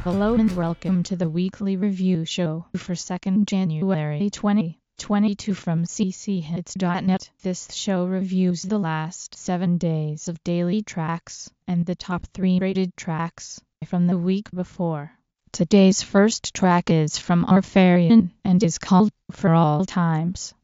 Hello and welcome to the weekly review show for 2nd January 2022 from cchits.net. This show reviews the last 7 days of daily tracks and the top 3 rated tracks from the week before. Today's first track is from Arfarian and is called For All Times.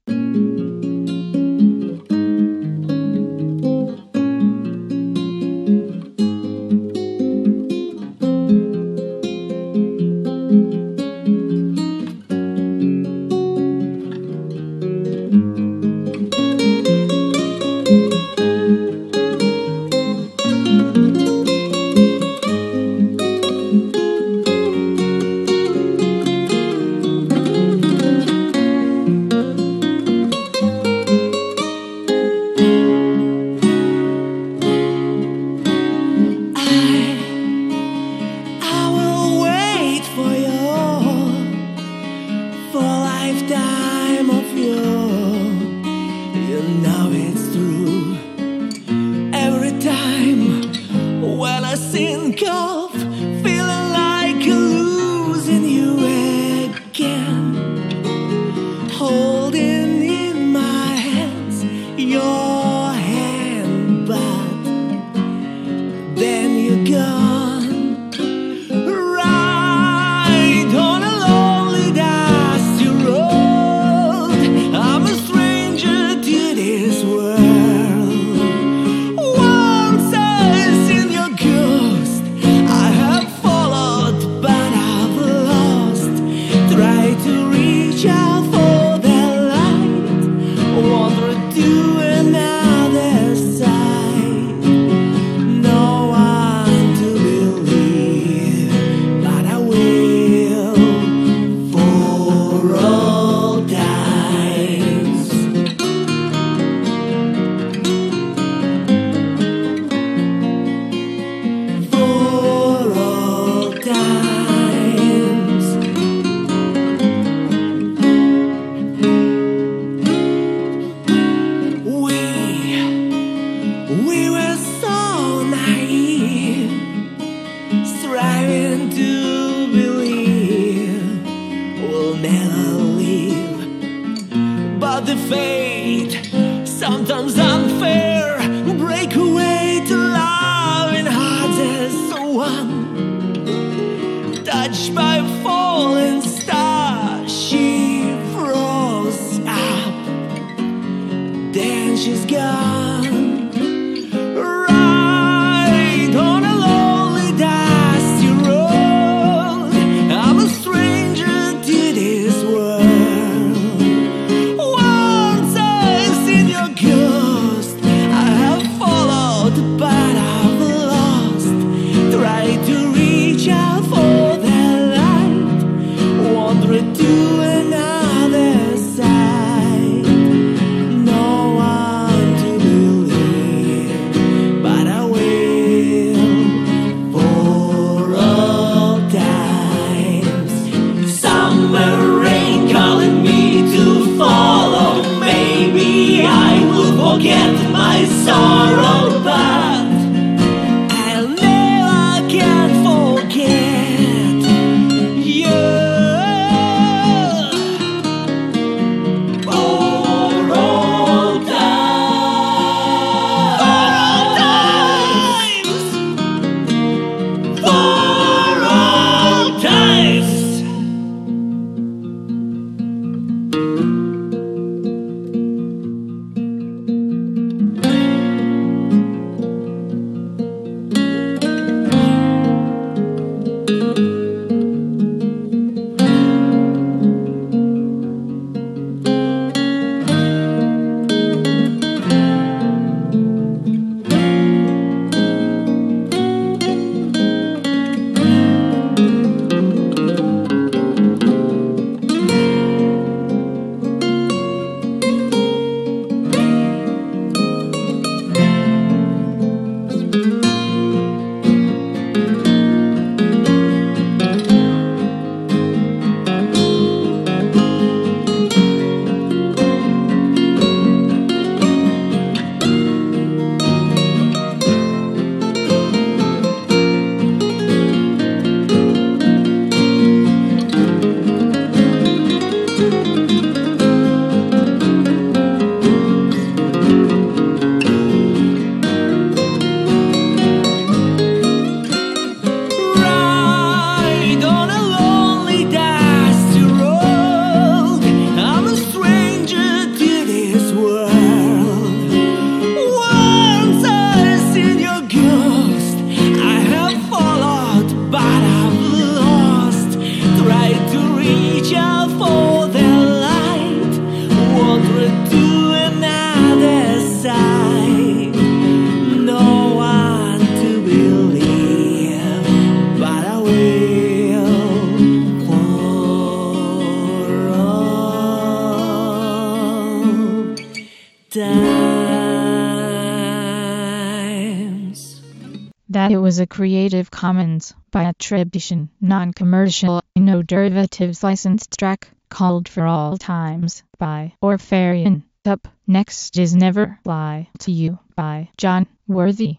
that it was a Creative Commons by attribution, non-commercial, no derivatives licensed track called For All Times by Orphean. Up next is Never Lie to You by John Worthy.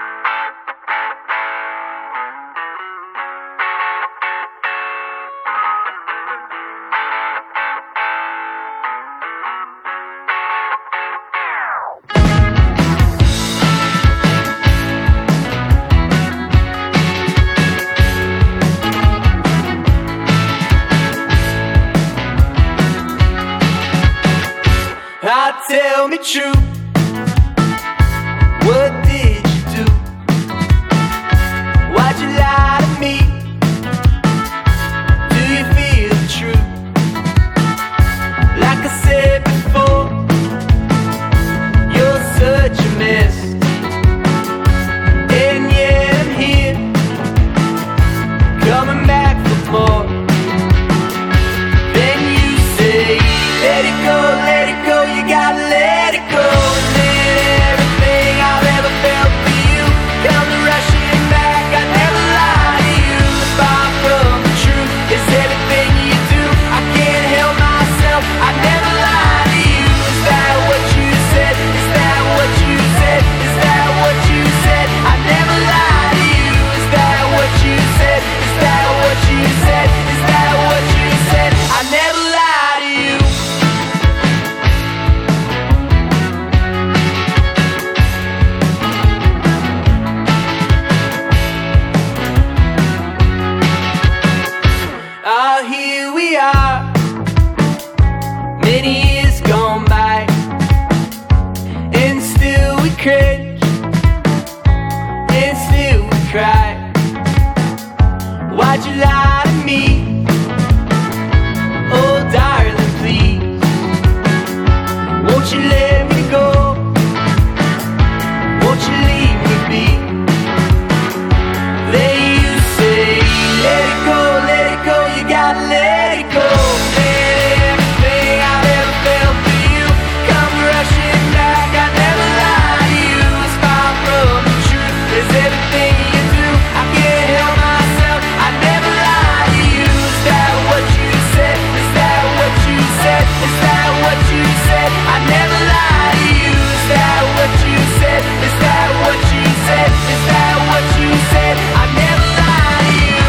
Tell me true, what did you do? Why'd you lie to me? Do you feel the truth? Like I said before, you're such a mess. And yet I'm here, coming back for more. Then you say, let it go, you gotta let it go. And then everything I've ever felt for you comes rushing back. I never lie to you. Far from the truth is everything you do. I can't help myself, I never lie to you. Is that what you said? Is that what you said? Is that what you said? I never lie to you. Is that what you said? Is that what you said? Is that what you said? I never lie to you. Here we are, many years gone by, and still we cringe, and still we cry. Why'd you lie to me? Oh darling, please, won't you let me go? Won't you leave me be? Then you say, let it go, you gotta let it go. Then everything I've ever felt for you comes rushing back. I never lie to you. It's far from the truth. It's everything you do. I can't help myself. I never lie to you. Is that what you said? Is that what you said? Is that what you said? I never lie to you. Is that what you said? Is that what you said? Is that what you said? I never lie to you.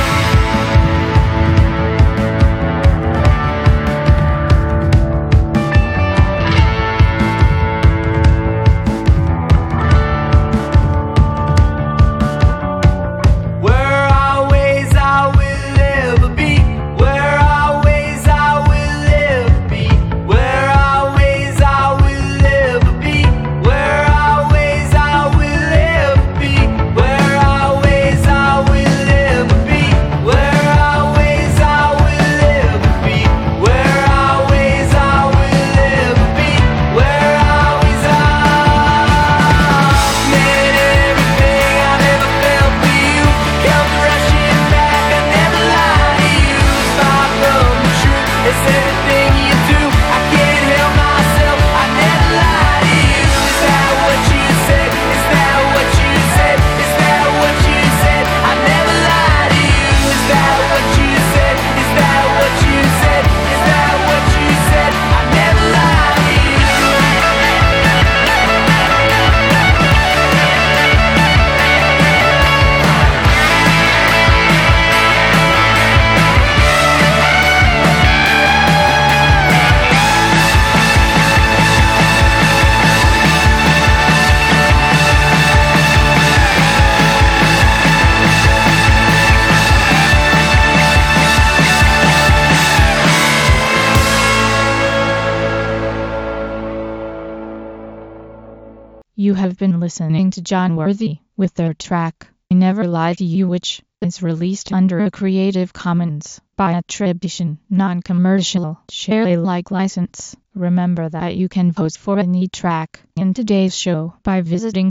You have been listening to John Worthy with their track, I Never Lie to You, which is released under a Creative Commons by attribution, non-commercial, share Alike license. Remember that you can vote for any track in today's show by visiting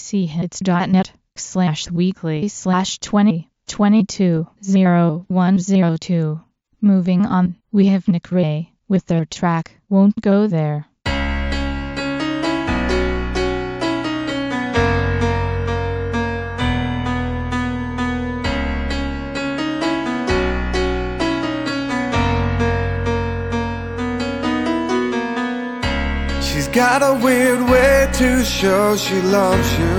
cchits.net/weekly/2022-0102. Moving on, we have Nick Ray with their track, Won't Go There. got a weird way to show she loves you.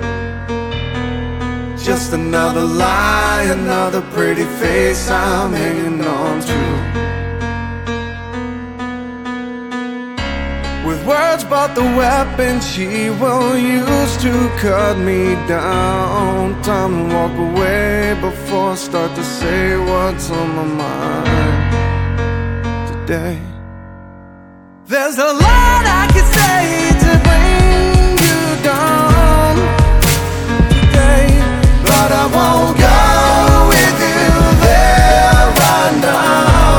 Just another lie, another pretty face I'm hanging on to. With words but the weapon she will use to cut me down. Time to walk away before I start to say what's on my mind today. There's a lot I could say to bring you down today, but I won't go with you there right now.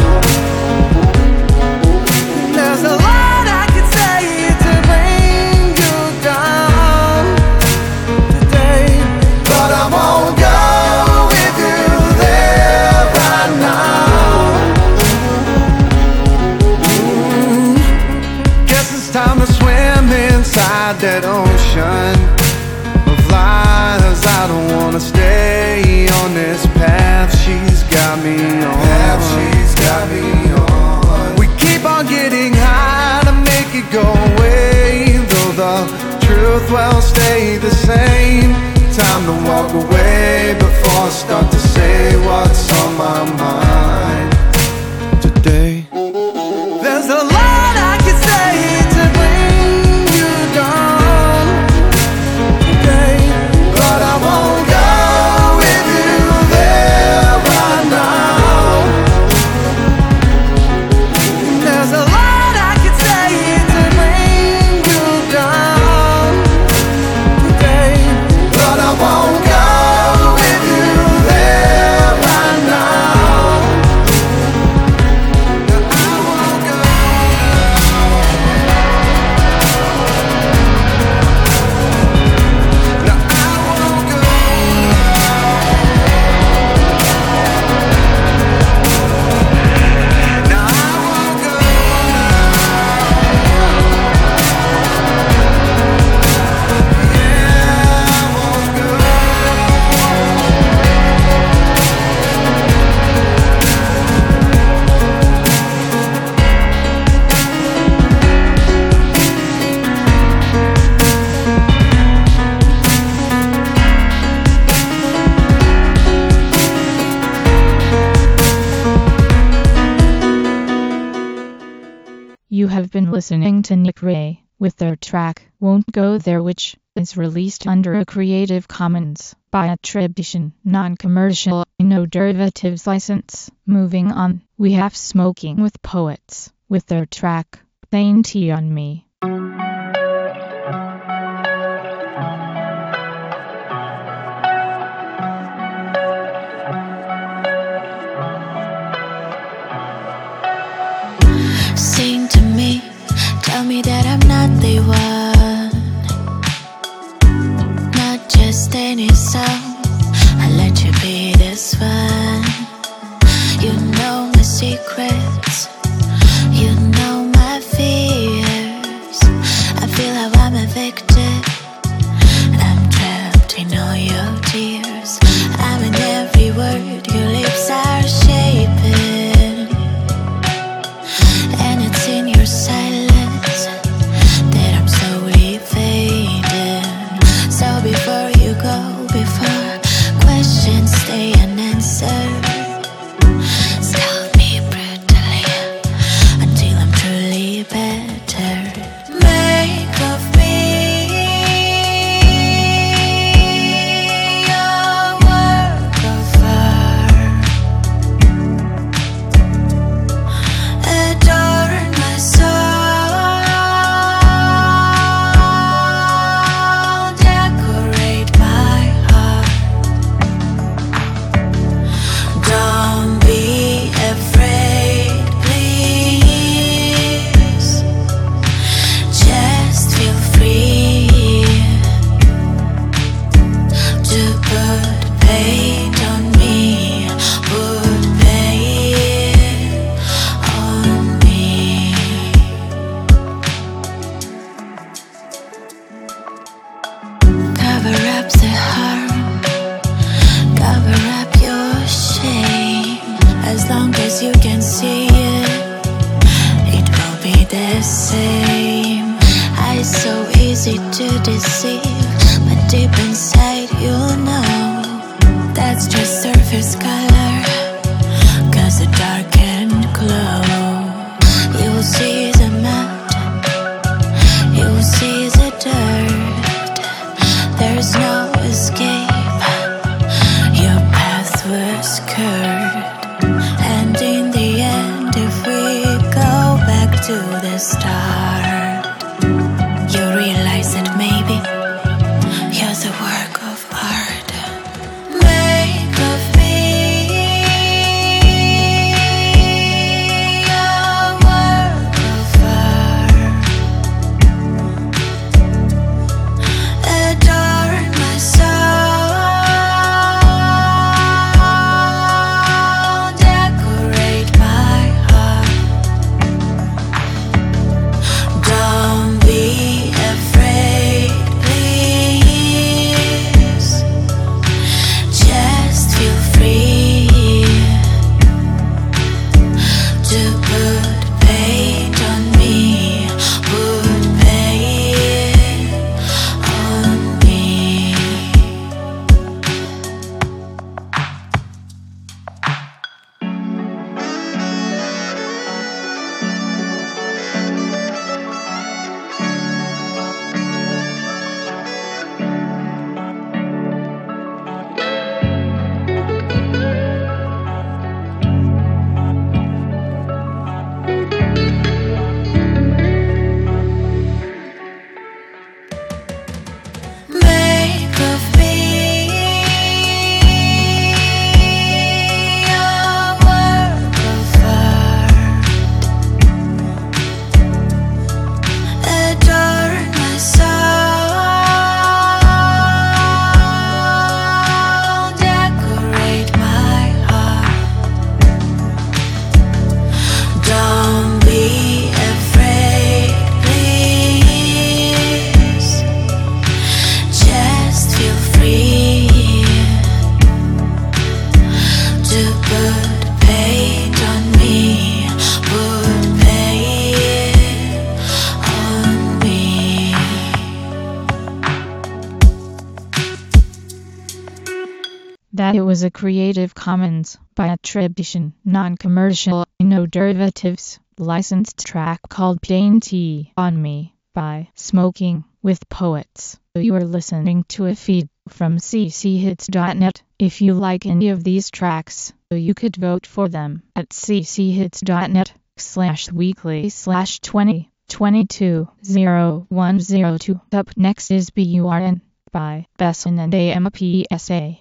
There's a lot I could say to bring you down today, but I won't go with you there right now. Guess it's time to swim inside that ocean of lies. I don't wanna stay on this path she's got me on. We keep on getting high to make it go away, though the truth will stay the same. Time to walk away before I start to say what's on my mind today. There's a lot I could say to bring you down today, but I won't go with you there right now. There's a lot I could say to bring you down today, but I won't go with you there right now. No, I won't go. No, I won't go. No, I won't go. Yeah, I won't go. You have been listening to Nick Ray with their track Won't Go There, which is released under a Creative Commons by attribution, non-commercial, no derivatives license. Moving on, we have Smoking with Poets with their track Plain Tea on Me. Sing to me, tell me that I'm not the one, not just any song. I'll let you be this one. You know my secrets, you know my fears. I feel how I'm addicted, and I'm trapped in all your tears. I'm in every word your lips are shaping, and it's in your silence that I'm slowly fading. So before you go, before questions stay unanswered, stall me brutally until I'm truly better. Make of me deceive, but deep inside you know that's just surface color, 'cause the dark can glow. You will see the mud, you will see the dirt. There's no escape, your path was curved. And in the end, if we go back to the start, you realize that maybe you're the work of art. Make of me a work of art. Adorn my soul, decorate my heart. Don't be afraid, please. Just feel free to put paint on me, put paint on me. Make of me a work of art. Adorn my soul, decorate my heart. Don't be afraid, please. Just feel free to put paint on me, put paint on me. That it was a Creative Commons by attribution, non-commercial, no derivatives, licensed track called Dainty on Me by Smoking with Poets. You are listening to a feed from cchits.net. If you like any of these tracks, you could vote for them at cchits.net/weekly/2022-0102. Up next is BURN by Besson and AMPSA.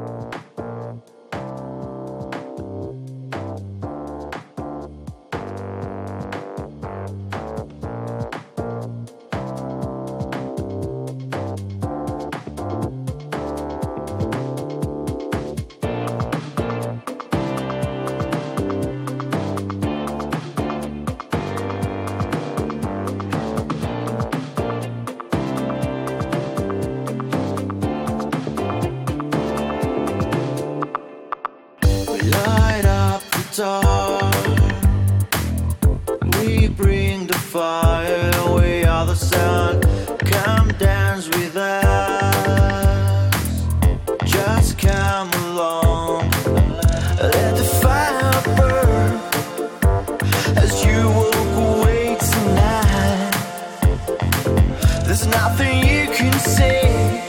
Light up the dark. We bring the fire. We are the sun. Come dance with us. Just come along. Let the fire burn as you walk away tonight. There's nothing you can say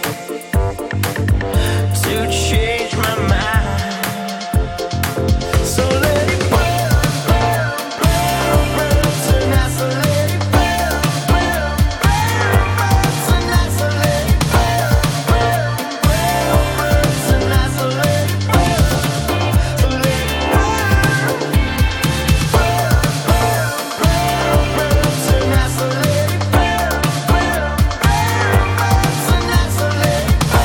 to change my mind. So let it burn, burn, burn, burn tonight. So let it burn, burn, burn, burn tonight. So let it burn, burn, burn, burn tonight. So let it burn, so let it burn, burn, burn, burn, burn tonight. So let it burn, burn, burn, burn tonight. So let it burn.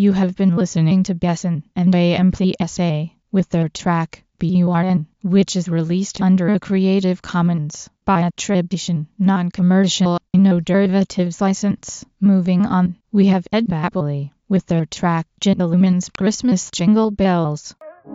You have been listening to Besson and AMPSA with their track BURN, which is released under a Creative Commons by attribution, non-commercial, no derivatives license. Moving on, we have Ed Bapley with their track Gentleman's Christmas Jingle Bells.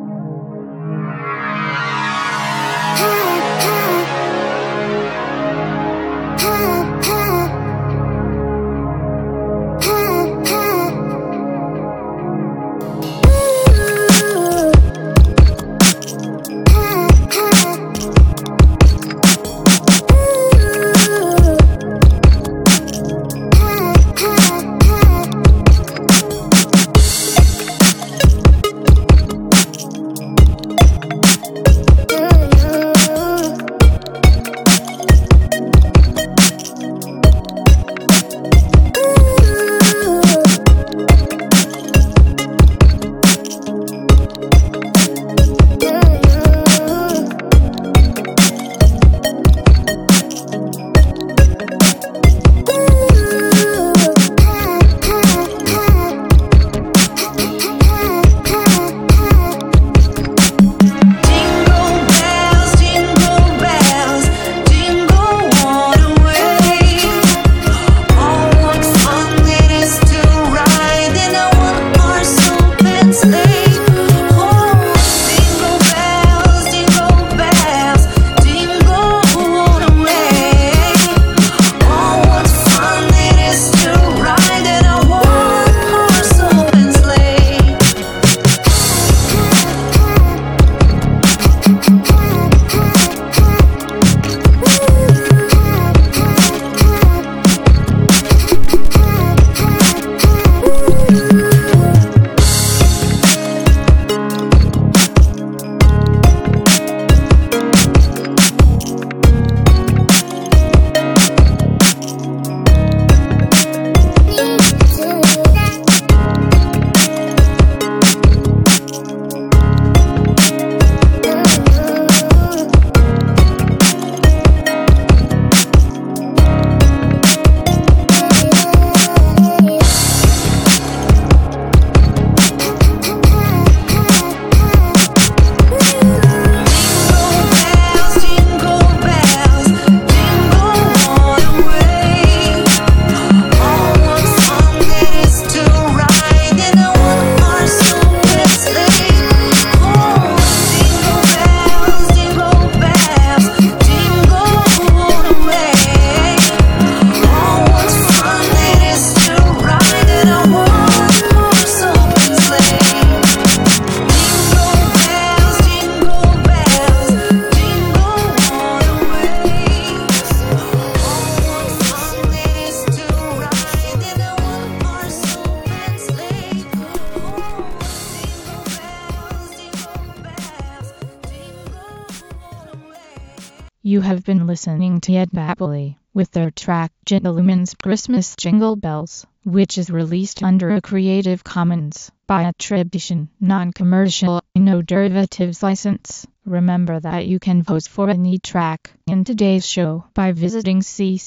You have been listening to Ed Bapley with their track Gentleman's Christmas Jingle Bells, which is released under a Creative Commons by attribution, non-commercial, no derivatives license. Remember that you can vote for any track in today's show by visiting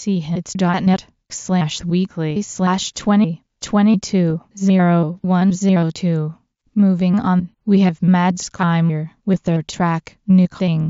cchits.net/weekly/2022-0102. Moving on, we have Mads Keimer with their track New Thing.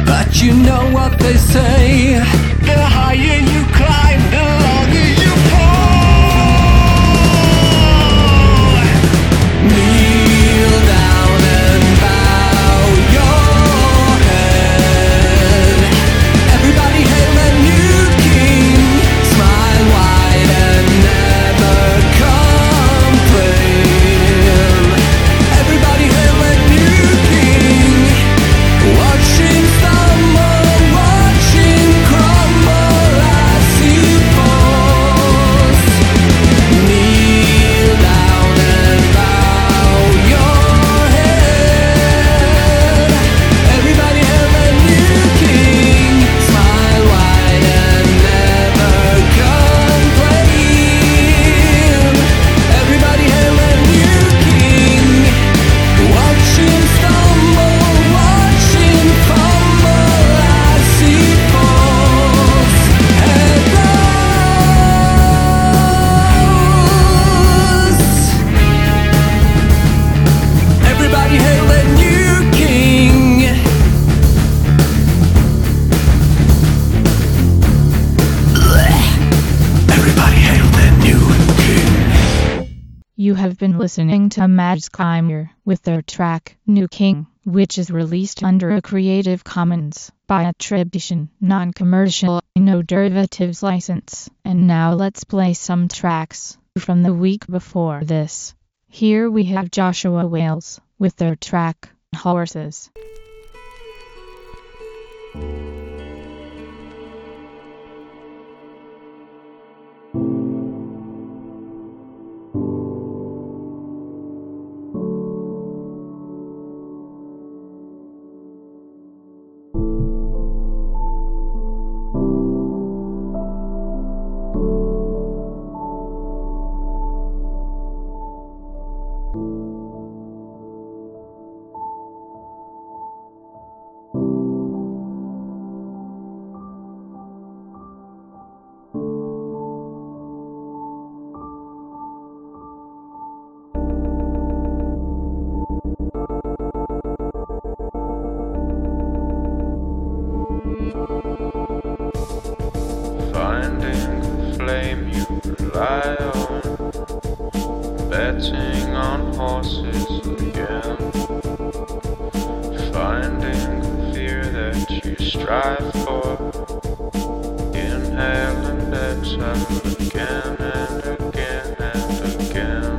But you know what they say, the higher you climb, the longer you fall. Kneel down and bow your head. Everybody hail the new king. Smile wide and never complain. Everybody hail the new king. Watch him stumble, watch him crumble as he falls. Kneel down and bow your head. Everybody hail the new king. Smile wide and never complain. Everybody hail the new king. Watch him stumble, watch him fumble as he falls. Head rose. Everybody hail the new king. Everybody hail the new king. You have been listening to Mads Climber with their track New King, which is released under a Creative Commons by attribution, non-commercial, no derivatives license. And now let's play some tracks from the week before this. Here we have Joshua Wales with their track Horses. Finding the flame you rely on, betting on horses again. Finding the fear that you strive for, inhale and exhale again and again and again.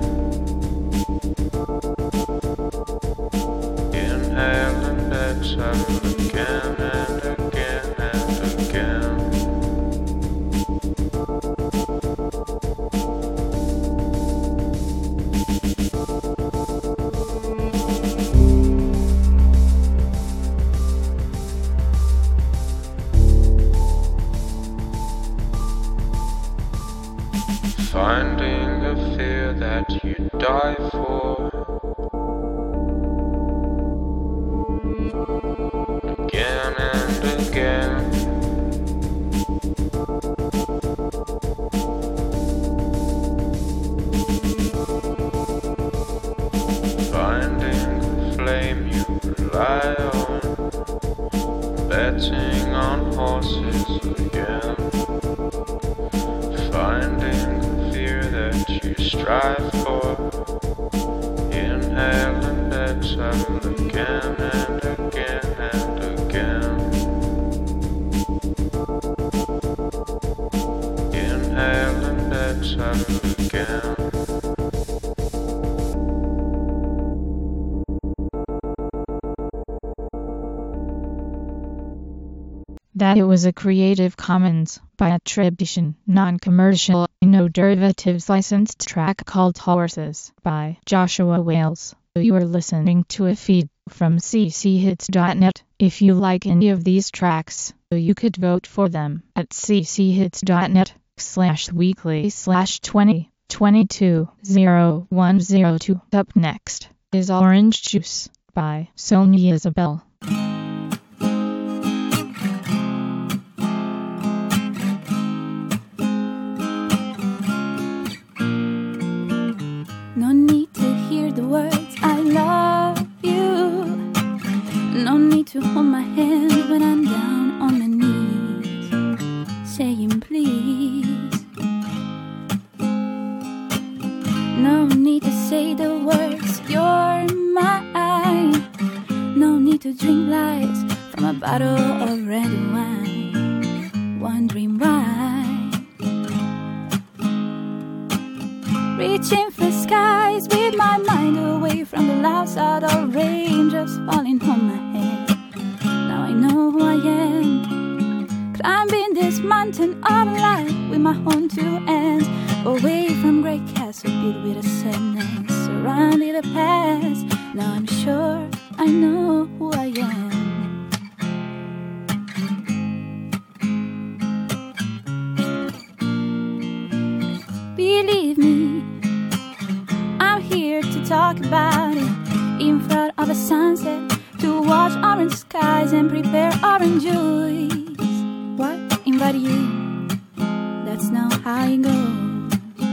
Inhale and exhale again and again and again. Finding the fear that you die for, again and again. Finding the flame you rely on, betting on horses again. Finding the fear that you strive for, inhale and exhale again and again and again. Inhale and exhale again. That it was a Creative Commons by attribution, non-commercial, no derivatives licensed track called Horses by Joshua Wales. You are listening to a feed from cchits.net. If you like any of these tracks, you could vote for them at cchits.net/weekly/2022-0102. Up next is Orange Juice by Sonia Isabel. No need to hear the words I love you. No need to hold my hand to drink lies from a bottle of red wine, wondering why. Reaching for skies with my mind away from the loud sound of raindrops falling on my head. Now I know who I am, climbing this mountain of light with my own two ends, away from great castle built with a sadness surrounding the past. Now I'm sure I know who I am. Believe me, I'm here to talk about it, in front of a sunset, to watch orange skies and prepare orange juice. What? Invite you? That's not how it goes.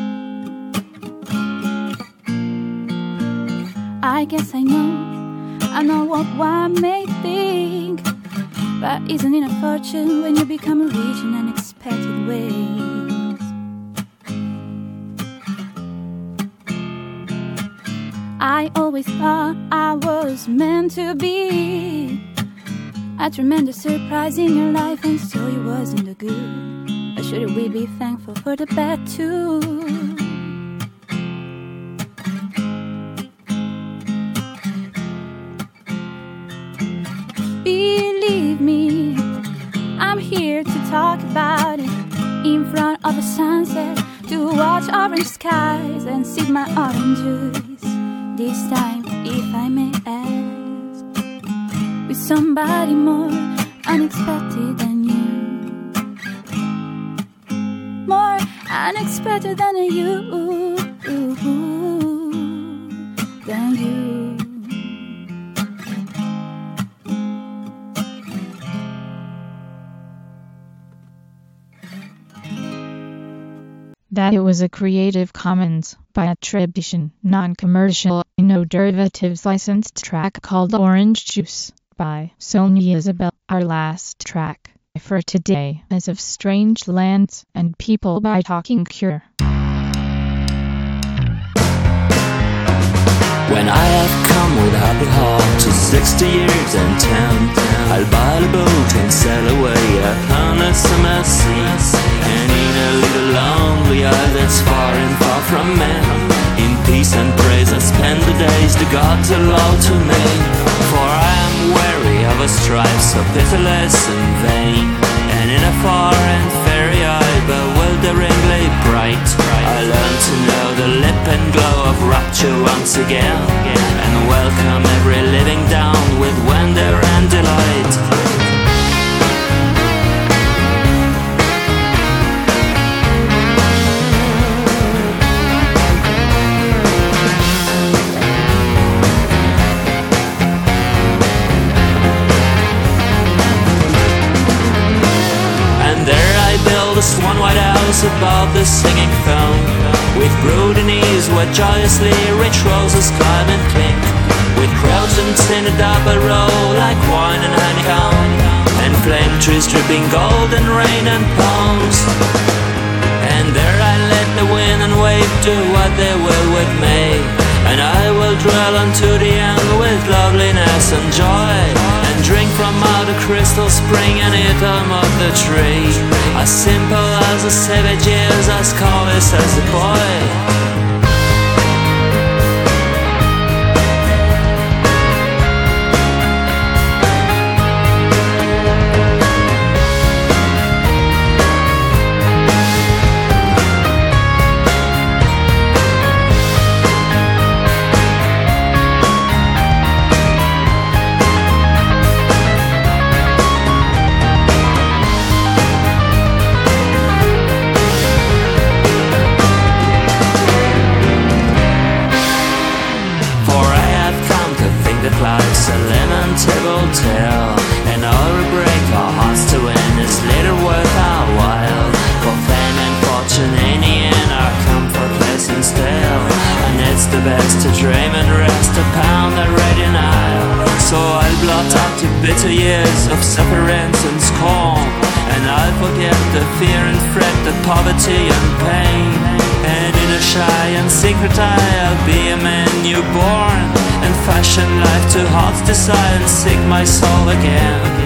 I guess I know what one may think, but isn't it a fortune when you become rich in unexpected ways? I always thought I was meant to be a tremendous surprise in your life, and so it was in the good. Or should we be thankful for the bad too? Believe me, I'm here to talk about it, in front of a sunset, to watch orange skies and sip my orange juice. This time, if I may ask, with somebody more unexpected than you, more unexpected than you, than you. That it was a Creative Commons by attribution, non-commercial, no derivatives licensed track called Orange Juice by Sonia Isabel. Our last track for today is of Strange Lands and People by Talking Cure. When I have come with a happy heart to 60 years and 10, I'll buy a boat and sail away upon a summer sea, and in a little lonely isle that's far and far from men, in peace and praise I spend the days the gods allow to me. For I am weary of a strife so pitiless and vain, and in a far and fairy eye bewilderingly bright, I learn to know the lip and glow of rapture once again, and welcome every living down with wonder and delight. One white house above the singing foam, with brooding ease where joyously rich roses climb and clink, with croissants in a double row like wine and honeycomb, and flame trees dripping golden rain and palms. And there I let the wind and wave do what they will with me, and I will dwell unto the end with loveliness and joy, and drink from out a crystal spring and eat of the tree, as simple as a savage is, as callous as a boy. Life's a lamentable tale, and all we break our hearts to win is little worth our while. For fame and fortune in the end are comfortless and stale, and it's the best to dream and rest upon the radiant isle. So I'll blot out the bitter years of sufferance and scorn, and I'll forget the fear and fret, the poverty and pain, and in a shy and secret eye I'll be a man newborn, and fashioned life to heart's desire and seek my soul again.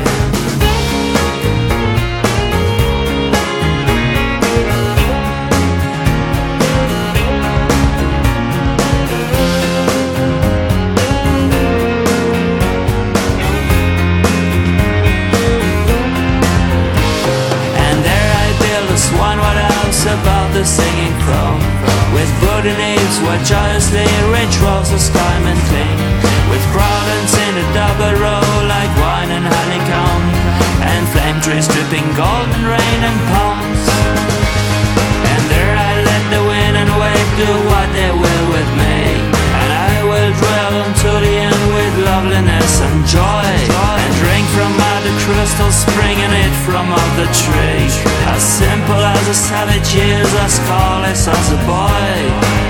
Above the singing crow, with bloody names where joyously rich roses climb and cling, with garlands in a double row like wine and honeycomb, and flame trees dripping golden rain and palms. And there I let the wind and wave do what they will with me, and I will dwell until the end with loveliness and joy, and drink from out the crystal spring and eat from out the tree, as simple as a savage is, as careless as a boy.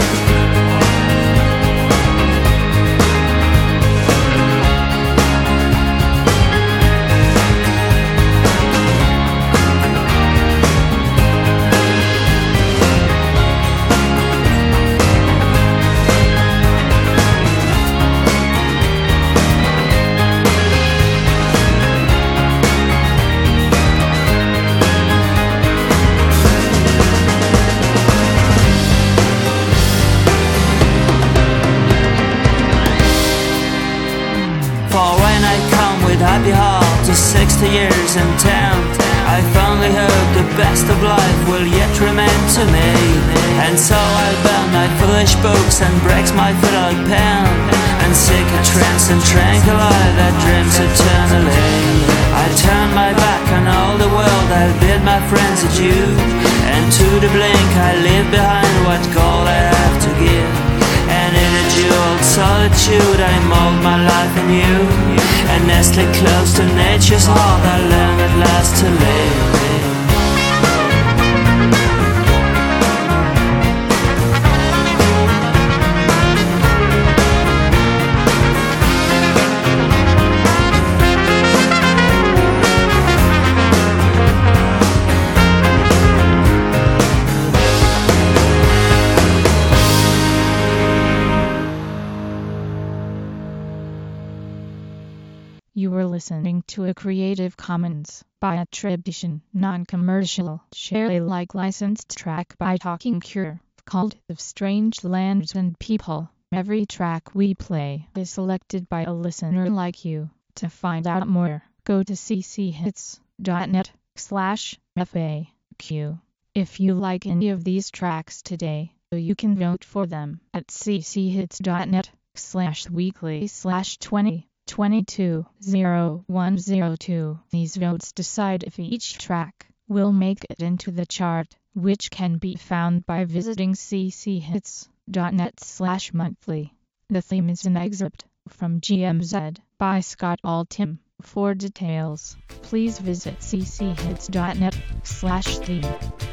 Happy heart to 60 years in town, I fondly hope the best of life will yet remain to me, and so I burn my foolish books and breaks my fiddle pen, and seek a trance and tranquilize that dreams eternally. I turn my back on all the world, I bid my friends adieu, and to the blink I leave behind what gold I have to give, and in a jeweled solitude I mold my life anew, and nestling close to nature's heart I learn at last to live. You were listening to a Creative Commons by attribution, non-commercial, share Alike licensed track by Talking Cure, called Of Strange Lands and People. Every track we play is selected by a listener like you. To find out more, go to cchits.net/FAQ. If you like any of these tracks today, you can vote for them at cchits.net/weekly/2022-0102. These votes decide if each track will make it into the chart, which can be found by visiting cchits.net/monthly. The theme is an excerpt from GMZ by Scott Altham. For details, please visit cchits.net/theme.